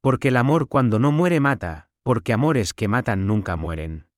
Porque el amor cuando no muere mata, porque amores que matan nunca mueren.